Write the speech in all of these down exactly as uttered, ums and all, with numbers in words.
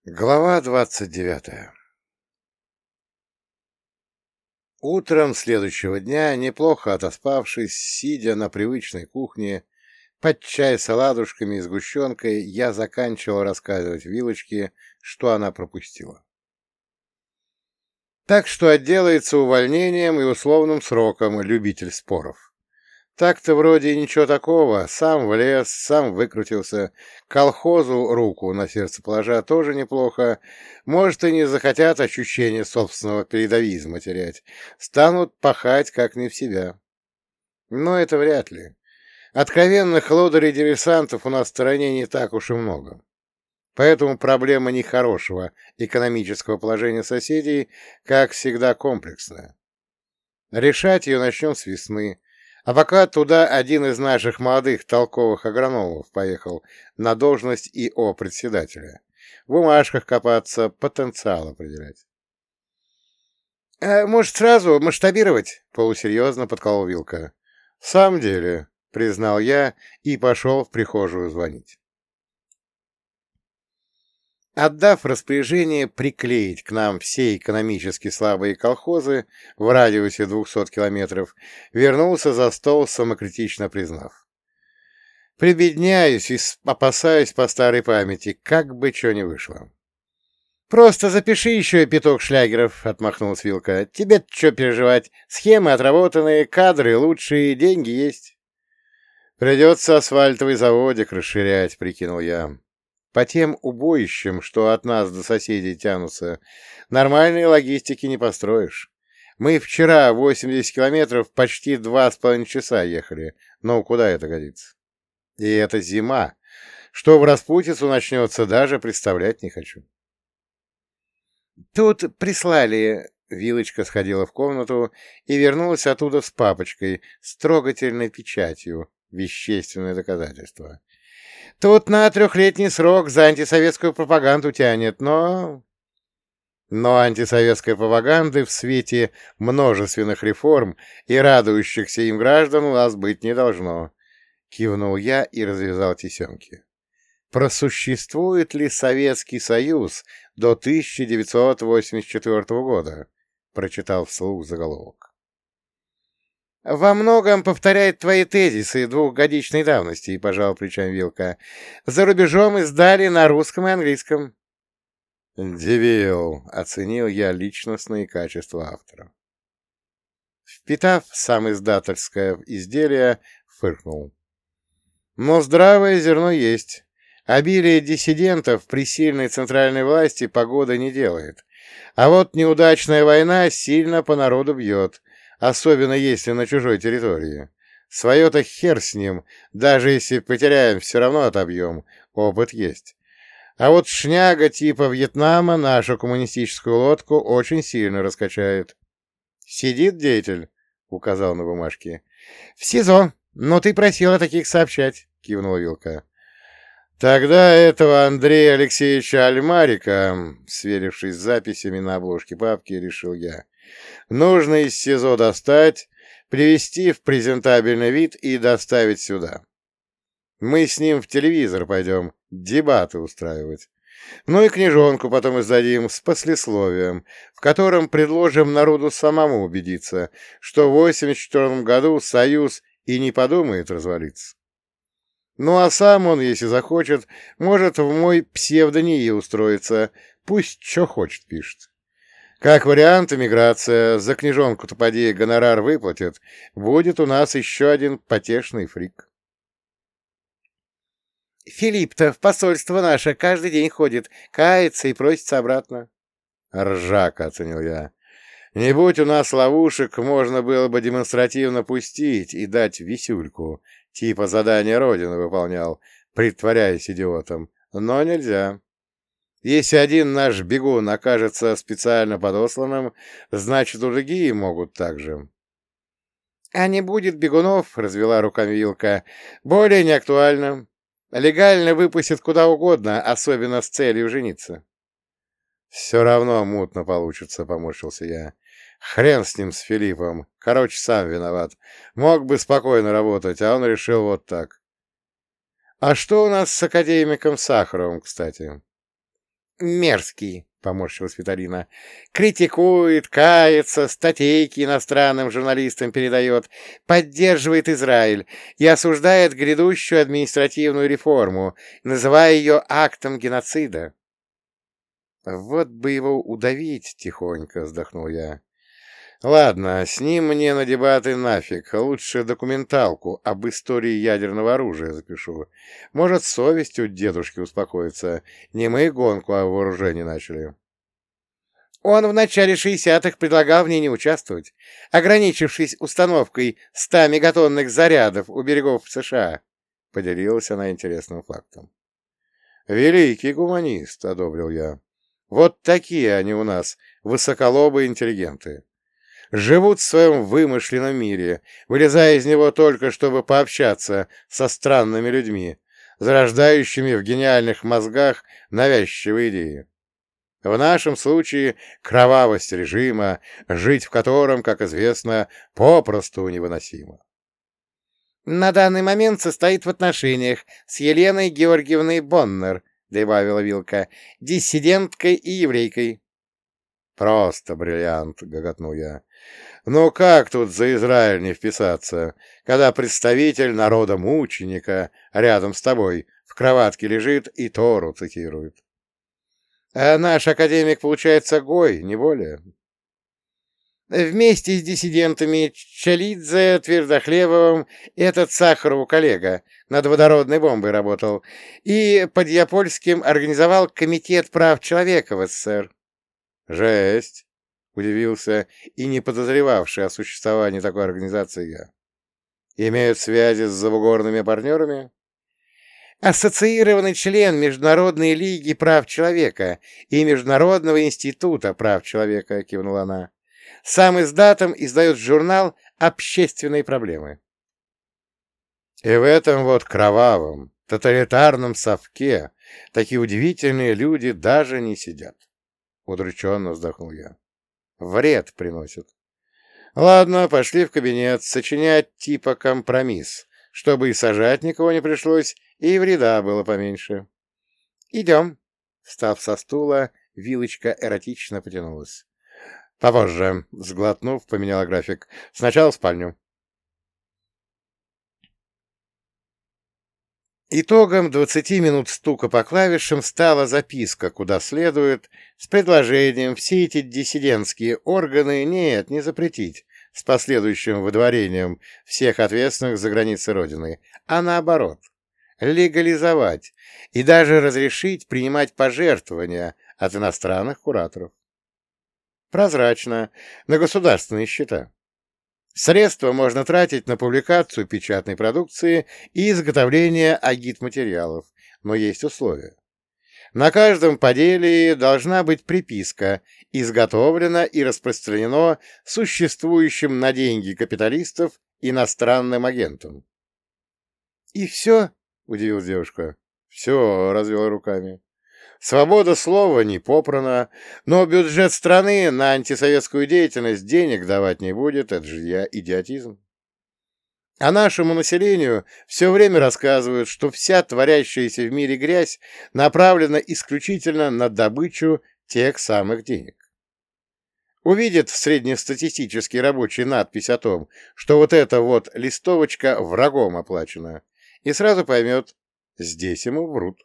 Глава двадцать девятая. Утром следующего дня, неплохо отоспавшись, сидя на привычной кухне, под чай с оладушками и сгущенкой, я заканчивал рассказывать Вилочке, что она пропустила. Так что отделается увольнением и условным сроком любитель споров. Так-то вроде ничего такого, сам влез, сам выкрутился, колхозу руку на сердце положа тоже неплохо, может, и не захотят ощущение собственного передовизма терять, станут пахать как не в себя. Но это вряд ли. Откровенных лодырей-диверсантов у нас в стороне не так уж и много. Поэтому проблема нехорошего экономического положения соседей, как всегда, комплексная. Решать ее начнем с весны. А пока туда один из наших молодых толковых агрономов поехал на должность и о председателя. В бумажках копаться, потенциал определять. «А может, сразу масштабировать?» — полусерьезно подколол Вилка. «В самом деле», — признал я и пошел в прихожую звонить. Отдав распоряжение приклеить к нам все экономически слабые колхозы в радиусе двухсот километров, вернулся за стол, самокритично признав: «Прибедняюсь и опасаюсь по старой памяти, как бы что ни вышло». «Просто запиши еще пяток шлягеров», — отмахнулась Вилка. «Тебе-то что переживать? Схемы отработанные, кадры лучшие, деньги есть». «Придется асфальтовый заводик расширять», — прикинул я. По тем убоищам, что от нас до соседей тянутся, нормальной логистики не построишь. Мы вчера восемьдесят километров почти два с половиной часа ехали, но куда это годится? И это зима. Что в распутицу начнется, даже представлять не хочу. Тут прислали... Вилочка сходила в комнату и вернулась оттуда с папочкой с трогательной печатью, вещественное доказательство. Тут на трехлетний срок за антисоветскую пропаганду тянет, но... Но антисоветской пропаганды в свете множественных реформ и радующихся им граждан у нас быть не должно. Кивнул я и развязал тесемки. Просуществует ли Советский Союз до тысяча девятьсот восемьдесят четвёртого года? Прочитал вслух заголовок. «Во многом повторяет твои тезисы двухгодичной давности», — пожал плечами Вилка. «За рубежом издали на русском и английском». «Дивил», — оценил я личностные качества автора. Впитав сам издательское изделие, фыркнул. «Но здравое зерно есть. Обилие диссидентов при сильной центральной власти погода не делает. А вот неудачная война сильно по народу бьет. Особенно если на чужой территории. Свое-то хер с ним, даже если потеряем, все равно отобьем, опыт есть. А вот шняга типа Вьетнама нашу коммунистическую лодку очень сильно раскачает. «Сидит деятель», — указал на бумажке. «В СИЗО, но ты просил о таких сообщать», — кивнула Вилка. «Тогда этого Андрея Алексеевича Альмарика», сверившись с записями на обложке папки, решил я, нужно из СИЗО достать, привести в презентабельный вид и доставить сюда. Мы с ним в телевизор пойдем дебаты устраивать. Ну и книжонку потом издадим с послесловием, в котором предложим народу самому убедиться, что в восемьдесят четвёртом году Союз и не подумает развалиться. Ну а сам он, если захочет, может в мой псевдонии устроиться, пусть что хочет пишет. Как вариант, эмиграция, за книжонку-то поди гонорар выплатят, будет у нас еще один потешный фрик. Филипп-то в посольство наше каждый день ходит, кается и просится обратно. Ржака, оценил я. Не будь у нас ловушек, можно было бы демонстративно пустить и дать висюльку, типа задание Родины выполнял, притворяясь идиотом, но нельзя. Если один наш бегун окажется специально подосланным, значит, и другие могут так же. — А не будет бегунов, — развела руками Вилка, — более не актуально. Легально выпустят куда угодно, особенно с целью жениться. — Все равно мутно получится, — поморщился я. Хрен с ним, с Филиппом. Короче, сам виноват. Мог бы спокойно работать, а он решил вот так. — А что у нас с академиком Сахаровым, кстати? Мерзкий, — поморщилась Виталина. Критикует, кается, статейки иностранным журналистам передает, поддерживает Израиль и осуждает грядущую административную реформу, называя ее актом геноцида. Вот бы его удавить тихонько, — вздохнул я. Ладно, с ним мне на дебаты нафиг. Лучше документалку об истории ядерного оружия запишу. Может, совесть у дедушки успокоится. Не мы гонку о вооружении начали. Он в начале шестидесятых предлагал в ней не участвовать, ограничившись установкой ста мегатонных зарядов у берегов США. Поделилась она интересным фактом. «Великий гуманист», — одобрил я. «Вот такие они у нас, высоколобые интеллигенты. Живут в своем вымышленном мире, вылезая из него только, чтобы пообщаться со странными людьми, зарождающими в гениальных мозгах навязчивые идеи. В нашем случае кровавость режима, жить в котором, как известно, попросту невыносимо. «На данный момент состоит в отношениях с Еленой Георгиевной Боннер», — добавила Вилка, — «диссиденткой и еврейкой». «Просто бриллиант», — гоготнул я. «Ну как тут за Израиль не вписаться, когда представитель народа-мученика рядом с тобой в кроватке лежит и Тору цитирует? А наш академик, получается, гой, не более». «Вместе с диссидентами Чалидзе, Твердохлебовым этот Сахаров коллега над водородной бомбой работал и под Япольским организовал Комитет прав человека в СССР». «Жесть!» — удивился и не подозревавший о существовании такой организации я. «Имеют связи с завугорными партнерами?» «Ассоциированный член Международной лиги прав человека и Международного института прав человека», — кивнула она. «Сам издатом издает журнал «Общественные проблемы». И в этом вот кровавом, тоталитарном совке такие удивительные люди даже не сидят. Удрученно вздохнул я. Вред приносит. Ладно, пошли в кабинет сочинять типа компромисс, чтобы и сажать никого не пришлось, и вреда было поменьше. Идем. Встав со стула, Вилочка эротично потянулась. Попозже, сглотнув, поменяла график. Сначала в спальню. Итогом двадцати минут стука по клавишам стала записка, куда следует, с предложением все эти диссидентские органы нет, не запретить, с последующим выдворением всех ответственных за границы Родины, а наоборот, легализовать и даже разрешить принимать пожертвования от иностранных кураторов. Прозрачно, на государственные счета. Средства можно тратить на публикацию печатной продукции и изготовление агитматериалов, но есть условия. На каждом поделии должна быть приписка «Изготовлено и распространено существующим на деньги капиталистов иностранным агентом». «И все?» — удивилась девушка. «Все», — развела руками. «Свобода слова не попрана, но бюджет страны на антисоветскую деятельность денег давать не будет, это же я идиотизм. А нашему населению все время рассказывают, что вся творящаяся в мире грязь направлена исключительно на добычу тех самых денег. Увидит среднестатистический рабочий надпись о том, что вот эта вот листовочка врагом оплачена, и сразу поймет, здесь ему врут.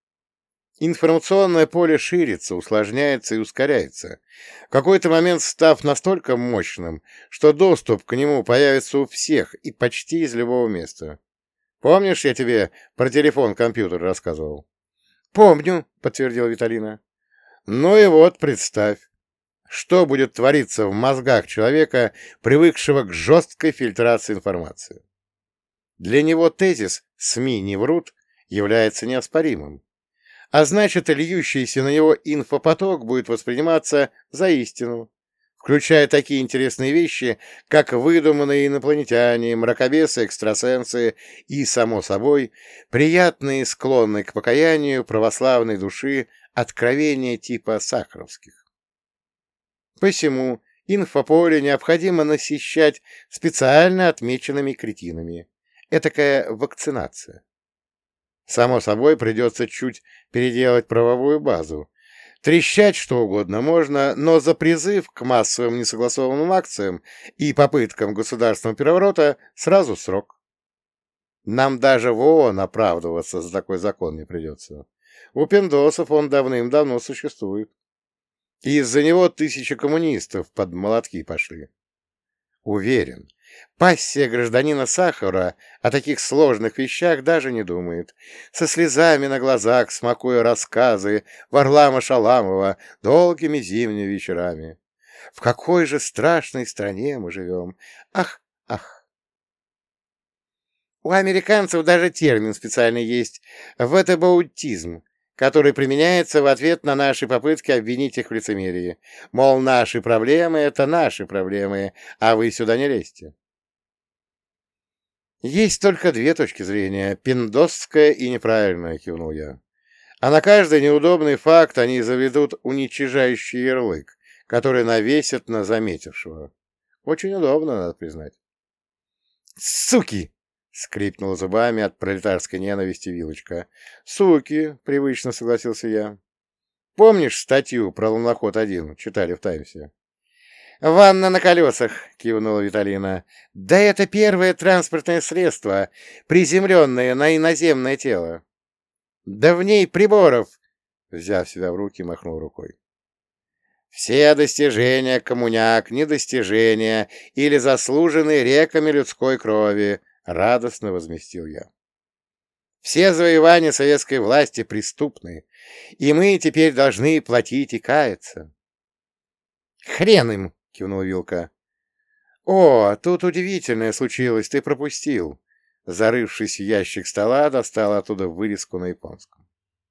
Информационное поле ширится, усложняется и ускоряется, в какой-то момент став настолько мощным, что доступ к нему появится у всех и почти из любого места. Помнишь, я тебе про телефон-компьютер рассказывал? — Помню, — подтвердила Виталина. — Ну и вот представь, что будет твориться в мозгах человека, привыкшего к жесткой фильтрации информации. Для него тезис «СМИ не врут» является неоспоримым. А значит, льющийся на него инфопоток будет восприниматься за истину, включая такие интересные вещи, как выдуманные инопланетяне, мракобесы, экстрасенсы и, само собой, приятные, склонные к покаянию православной души откровения типа сахаровских. Посему инфополе необходимо насыщать специально отмеченными кретинами. Этакая вакцинация. Само собой, придется чуть переделать правовую базу. Трещать что угодно можно, но за призыв к массовым несогласованным акциям и попыткам государственного переворота сразу срок. Нам даже в ООН оправдываться за такой закон не придется. У пиндосов он давным-давно существует. И из-за него тысячи коммунистов под молотки пошли. Уверен, пассия гражданина Сахара о таких сложных вещах даже не думает. Со слезами на глазах, смакуя рассказы Варлама Шаламова долгими зимними вечерами. В какой же страшной стране мы живем! Ах, ах! У американцев даже термин специальный есть — вэтабаутизм, который применяется в ответ на наши попытки обвинить их в лицемерии. Мол, наши проблемы — это наши проблемы, а вы сюда не лезьте. Есть только две точки зрения — пиндосская и неправильная, кивнул я. А на каждый неудобный факт они заведут уничижающий ярлык, который навесят на заметившего. Очень удобно, надо признать. «Суки!» — скрипнула зубами от пролетарской ненависти Вилочка. «Суки!» — привычно согласился я. «Помнишь статью про луноход один? Читали в Таймсе?» «Ванна на колесах!» — кивнула Виталина. «Да это первое транспортное средство, приземленное на иноземное тело. Да в ней приборов!» — взяв себя в руки, махнул рукой. «Все достижения коммуняк, недостижения или заслужены реками людской крови», — радостно возместил я. «Все завоевания советской власти преступны, и мы теперь должны платить и каяться». «Хрен им!» — кивнул Вилка. «О, тут удивительное случилось, ты пропустил». Зарывшись в ящик стола, достал оттуда вырезку на японском.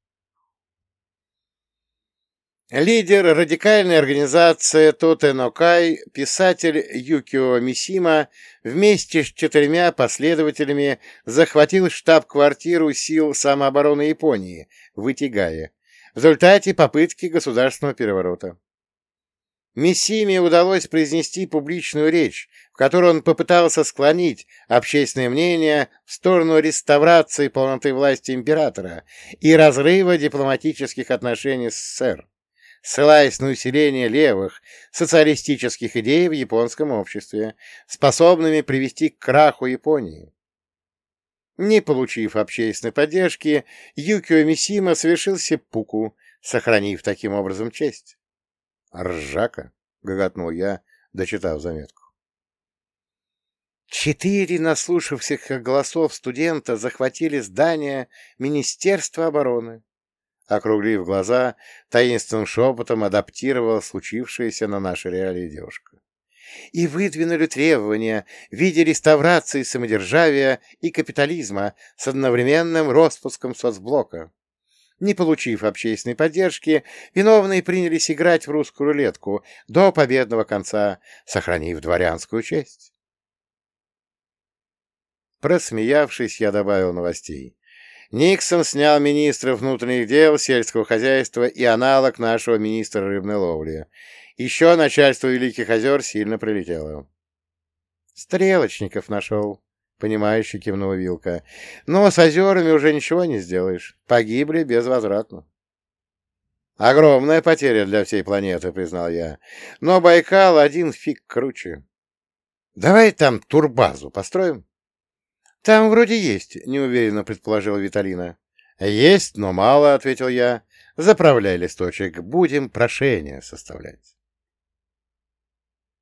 Лидер радикальной организации Тотенокай, писатель Юкио Мисима, вместе с четырьмя последователями захватил штаб-квартиру сил самообороны Японии в Итигае в результате попытки государственного переворота. Мисиме удалось произнести публичную речь, в которой он попытался склонить общественное мнение в сторону реставрации полноты власти императора и разрыва дипломатических отношений с СССР, ссылаясь на усиление левых социалистических идей в японском обществе, способными привести к краху Японии. Не получив общественной поддержки, Юкио Мисима совершил сеппуку, сохранив таким образом честь. «Ржака!» — гоготнул я, дочитав заметку. Четыре наслушавшихся голосов студента захватили здание Министерства обороны. Округлив глаза, таинственным шепотом адаптировала случившееся на наши реалии девушка. И выдвинули требования в виде реставрации самодержавия и капитализма с одновременным распуском соцблока. Не получив общественной поддержки, виновные принялись играть в русскую рулетку до победного конца, сохранив дворянскую честь. Просмеявшись, я добавил новостей. Никсон снял министра внутренних дел, сельского хозяйства и аналог нашего министра рыбной ловли. Еще начальство Великих озер сильно прилетело. Стрелочников нашел. — понимающе кивнула Вилка. — Но с озерами уже ничего не сделаешь. Погибли безвозвратно. — Огромная потеря для всей планеты, — признал я. — Но Байкал один фиг круче. — Давай там турбазу построим. — Там вроде есть, — неуверенно предположила Виталина. — Есть, но мало, — ответил я. — Заправляй листочек, будем прошение составлять.